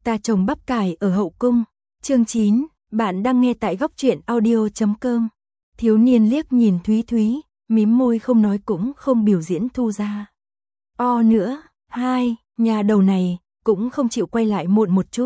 Ta trồng bắp cải ở hậu cung. Chương 9, bạn đang nghe tại góc truyện audio.com. Thiếu niên liếc nhìn Thúy Thúy, mím môi không nói cũng không biểu diễn thu ra. Nữa, nhà đầu này, cũng không chịu quay lại muộn một chút.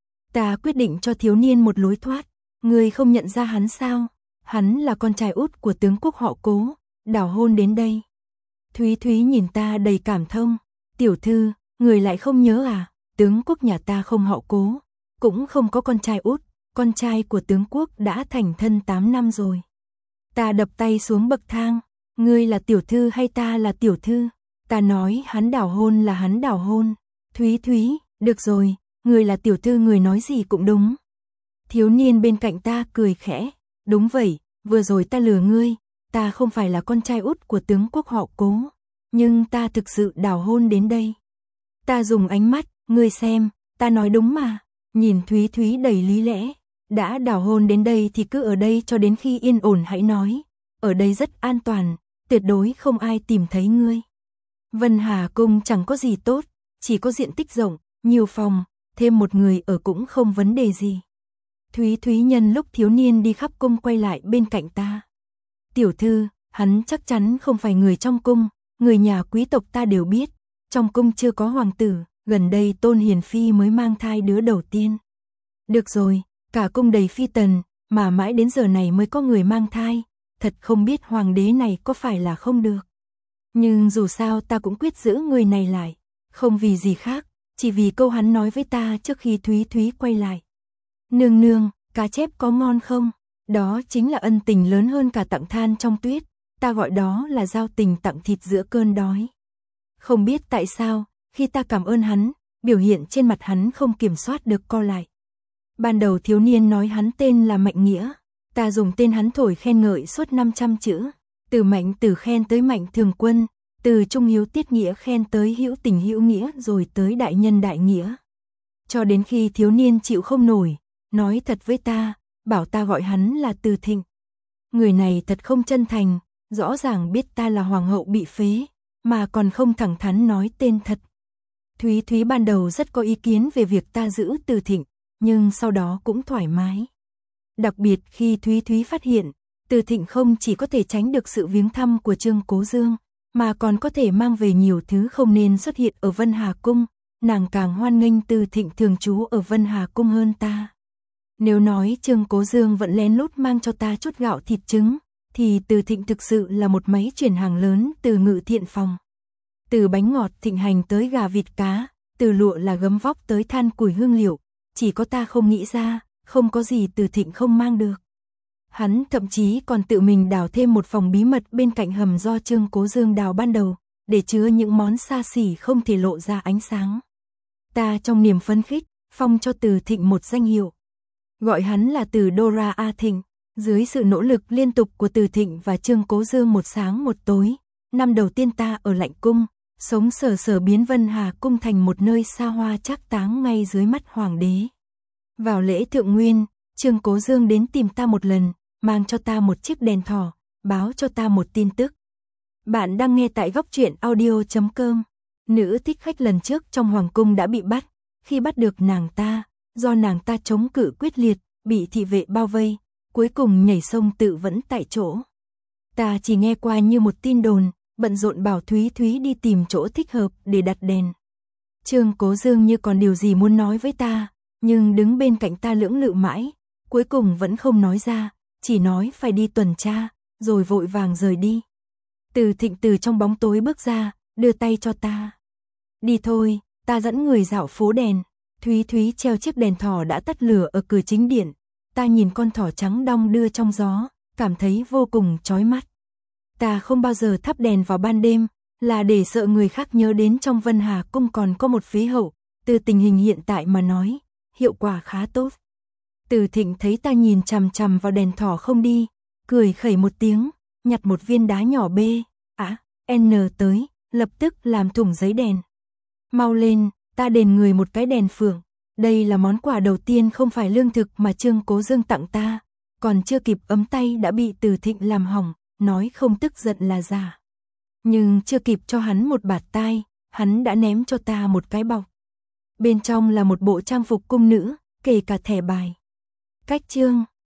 Ta quyết định cho thiếu niên một lối thoát. Ngươi không nhận ra hắn sao? Hắn là con trai út của tướng quốc họ Cố, đảo hôn đến đây. Thúy Thúy nhìn ta đầy cảm thông. Tiểu thư, người lại không nhớ à? Tướng quốc nhà ta không họ Cố, cũng không có con trai út, con trai của tướng quốc đã thành thân 8 năm rồi. Ta đập tay xuống bậc thang. Ngươi là tiểu thư hay ta là tiểu thư? Ta nói hắn đảo hôn là hắn đảo hôn. Thúy Thúy, được rồi, người là tiểu thư người nói gì cũng đúng. Thiếu niên bên cạnh ta cười khẽ. Đúng vậy, vừa rồi ta lừa ngươi, ta không phải là con trai út của tướng quốc họ Cố, nhưng ta thực sự đảo hôn đến đây. Ta dùng ánh mắt, ngươi xem, ta nói đúng mà. Nhìn Thúy Thúy đầy lý lẽ. Đã đảo hôn đến đây thì cứ ở đây cho đến khi yên ổn hãy nói. Ở đây rất an toàn, tuyệt đối không ai tìm thấy ngươi. Vân Hà Cung chẳng có gì tốt, chỉ có diện tích rộng, nhiều phòng, thêm một người ở cũng không vấn đề gì. Thúy Thúy nhân lúc thiếu niên đi khắp cung quay lại bên cạnh ta. Tiểu thư, hắn chắc chắn không phải người trong cung, người nhà quý tộc ta đều biết. Trong cung chưa có hoàng tử, gần đây Tôn Hiền Phi mới mang thai đứa đầu tiên. Được rồi, cả cung đầy phi tần, mà mãi đến giờ này mới có người mang thai, thật không biết hoàng đế này có phải là không được. Nhưng dù sao ta cũng quyết giữ người này lại, không vì gì khác, chỉ vì câu hắn nói với ta trước khi Thúy Thúy quay lại. Nương nương, cá chép có ngon không? Đó chính là ân tình lớn hơn cả tặng than trong tuyết, ta gọi đó là giao tình tặng thịt giữa cơn đói. Không biết tại sao, khi ta cảm ơn hắn, biểu hiện trên mặt hắn không kiểm soát được co lại. Ban đầu thiếu niên nói hắn tên là Mạnh Nghĩa, ta dùng tên hắn thổi khen ngợi suốt 500 chữ, từ Mạnh Tử khen tới Mạnh Thường Quân, từ Trung Hiếu Tiết Nghĩa khen tới Hữu Tình Hữu Nghĩa rồi tới Đại Nhân Đại Nghĩa. Cho đến khi thiếu niên chịu không nổi, nói thật với ta, bảo ta gọi hắn là Từ Thịnh. Người này thật không chân thành, rõ ràng biết ta là hoàng hậu bị phế, mà còn không thẳng thắn nói tên thật. Thúy Thúy ban đầu rất có ý kiến về việc ta giữ Từ Thịnh, nhưng sau đó cũng thoải mái. Đặc biệt khi Thúy Thúy phát hiện, Từ Thịnh không chỉ có thể tránh được sự viếng thăm của Trương Cố Dương, mà còn có thể mang về nhiều thứ không nên xuất hiện ở Vân Hà Cung, nàng càng hoan nghênh Từ Thịnh thường trú ở Vân Hà Cung hơn ta. Nếu nói Trương Cố Dương vẫn lén lút mang cho ta chút gạo thịt trứng, thì Từ Thịnh thực sự là một máy chuyển hàng lớn từ Ngự Thiện Phòng. Từ bánh ngọt thịnh hành tới gà vịt cá, từ lụa là gấm vóc tới than củi hương liệu, chỉ có ta không nghĩ ra, không có gì Từ Thịnh không mang được. Hắn thậm chí còn tự mình đào thêm một phòng bí mật bên cạnh hầm do Trương Cố Dương đào ban đầu, để chứa những món xa xỉ không thể lộ ra ánh sáng. Ta trong niềm phấn khích, phong cho Từ Thịnh một danh hiệu. Gọi hắn là Từ Dora A Thịnh. Dưới sự nỗ lực liên tục của Từ Thịnh và Trương Cố Dương một sáng một tối, năm đầu tiên ta ở Lạnh Cung, sống sờ sờ biến Vân Hà Cung thành một nơi xa hoa trác táng ngay dưới mắt hoàng đế. Vào lễ thượng nguyên, Trương Cố Dương đến tìm ta một lần, mang cho ta một chiếc đèn thỏ, báo cho ta một tin tức. Bạn đang nghe tại góc truyện audio.com. Nữ thích khách lần trước trong hoàng cung đã bị bắt, khi bắt được nàng ta, do nàng ta chống cự quyết liệt, bị thị vệ bao vây, cuối cùng nhảy sông tự vẫn tại chỗ. Ta chỉ nghe qua như một tin đồn, bận rộn bảo Thúy Thúy đi tìm chỗ thích hợp để đặt đèn. Trương Cố Dương như còn điều gì muốn nói với ta, nhưng đứng bên cạnh ta lưỡng lự mãi, cuối cùng vẫn không nói ra, chỉ nói phải đi tuần tra, rồi vội vàng rời đi. Từ Thịnh từ trong bóng tối bước ra, đưa tay cho ta. Đi thôi, ta dẫn người dạo phố đèn. Thúy Thúy treo chiếc đèn thỏ đã tắt lửa ở cửa chính điện. Ta nhìn con thỏ trắng đong đưa trong gió, cảm thấy vô cùng chói mắt. Ta không bao giờ thắp đèn vào ban đêm, là để sợ người khác nhớ đến trong Vân Hà Cung còn có một phế hậu. Từ tình hình hiện tại mà nói, hiệu quả khá tốt. Từ Thịnh thấy ta nhìn chằm chằm vào đèn thỏ không đi, cười khẩy một tiếng, nhặt một viên đá nhỏ B, N tới, lập tức làm thủng giấy đèn. Mau lên, ta đền người một cái đèn phượng. Đây là món quà đầu tiên không phải lương thực mà Trương Cố Dương tặng ta, còn chưa kịp ấm tay đã bị Từ Thịnh làm hỏng, nói không tức giận là giả. Nhưng chưa kịp cho hắn một bạt tai, hắn đã ném cho ta một cái bọc. Bên trong là một bộ trang phục cung nữ, kể cả thẻ bài. Cách chương